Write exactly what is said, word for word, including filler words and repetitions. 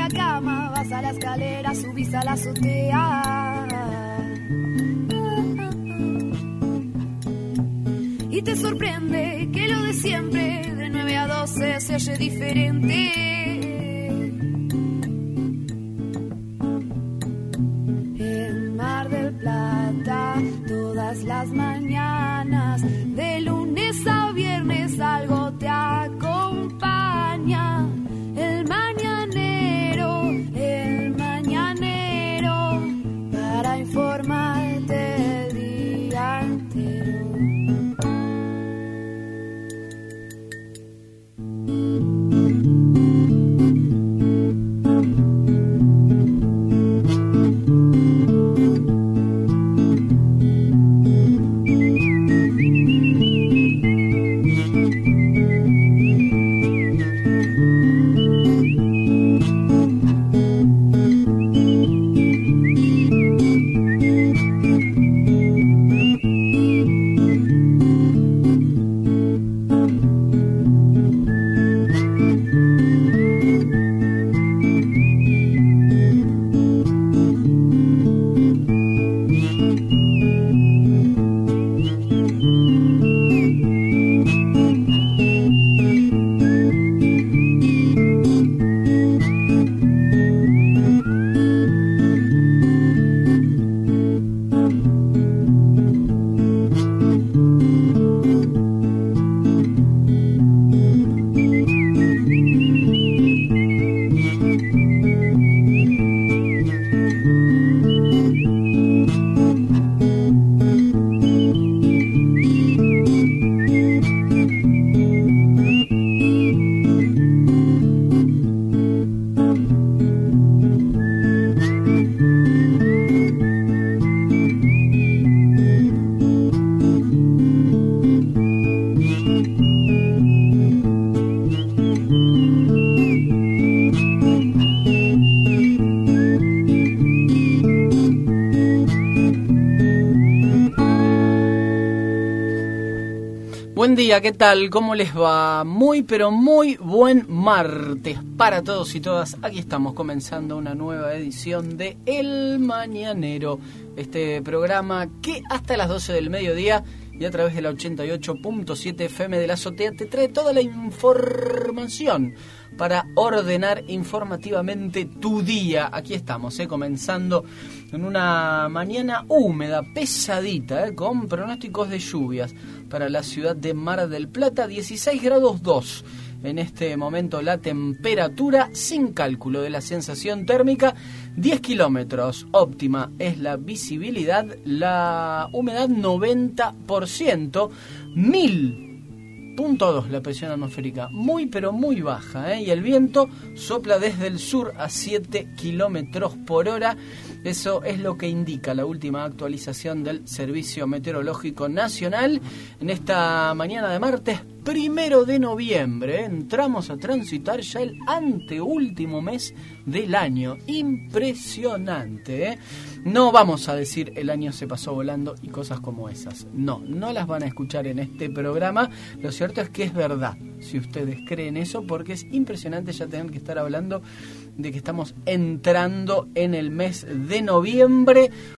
cama, vas a la escalera, subís a la azotea. Y te sorprende que lo de siempre, de nueve a doce, se oye diferente. En Mar del Plata, todas las mañanas, de lunes a viernes, algo te acompaña. El mañanero, el mañanero, para informarte el día entero. Buen día, ¿qué tal? ¿Cómo les va? Muy, pero muy buen martes para todos y todas. Aquí estamos comenzando una nueva edición de El Mañanero, este programa que hasta las doce del mediodía y a través de la ochenta y ocho punto siete F M de la Azotea te trae toda la información para ordenar informativamente tu día. Aquí estamos, ¿eh? Comenzando en una mañana húmeda, pesadita, ¿eh? Con pronósticos de lluvias para la ciudad de Mar del Plata, dieciséis grados dos. En este momento la temperatura, sin cálculo de la sensación térmica, diez kilómetros. Óptima es la visibilidad, la humedad noventa por ciento, mil punto dos la presión atmosférica, muy pero muy baja, ¿eh? Y el viento sopla desde el sur a siete kilómetros por hora. Eso es lo que indica la última actualización del Servicio Meteorológico Nacional. En esta mañana de martes, primero de noviembre, ¿eh? Entramos a transitar ya el anteúltimo mes del año. Impresionante, ¿eh? No vamos a decir el año se pasó volando y cosas como esas. No, no las van a escuchar en este programa. Lo cierto es que es verdad, si ustedes creen eso, porque es impresionante ya tener que estar hablando de que estamos entrando en el mes de noviembre.